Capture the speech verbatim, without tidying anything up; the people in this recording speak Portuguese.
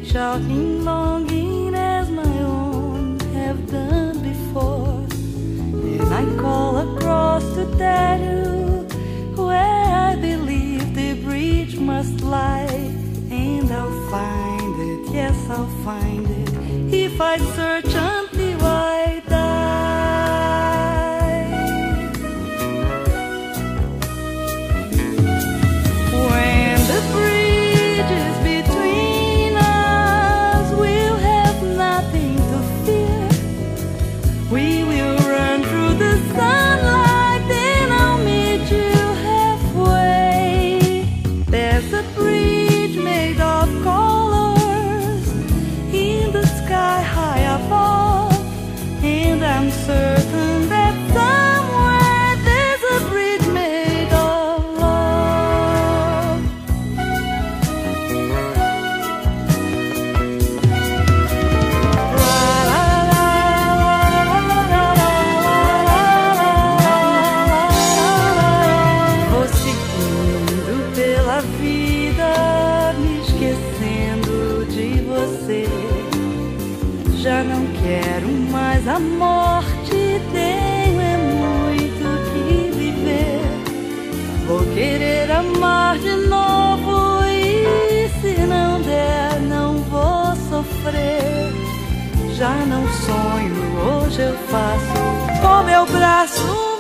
shouting longing as my own have done before. And I call across to tell you where I believe the bridge must lie. And I'll find it, yes I'll find it, if I search until I die. When the bridge is between us, we'll have nothing to fear. We will run through the sunlight, then I'll meet you halfway. There's a bridge made of colors in the sky high above, and I'm certain that somewhere there's a bridge made of love. Vou seguindo pela vida, me esquecendo de você. Já não quero mais a morte, tenho é muito que viver. Vou querer amar de novo e se não der, não vou sofrer. Já não sonho, hoje eu faço com meu braço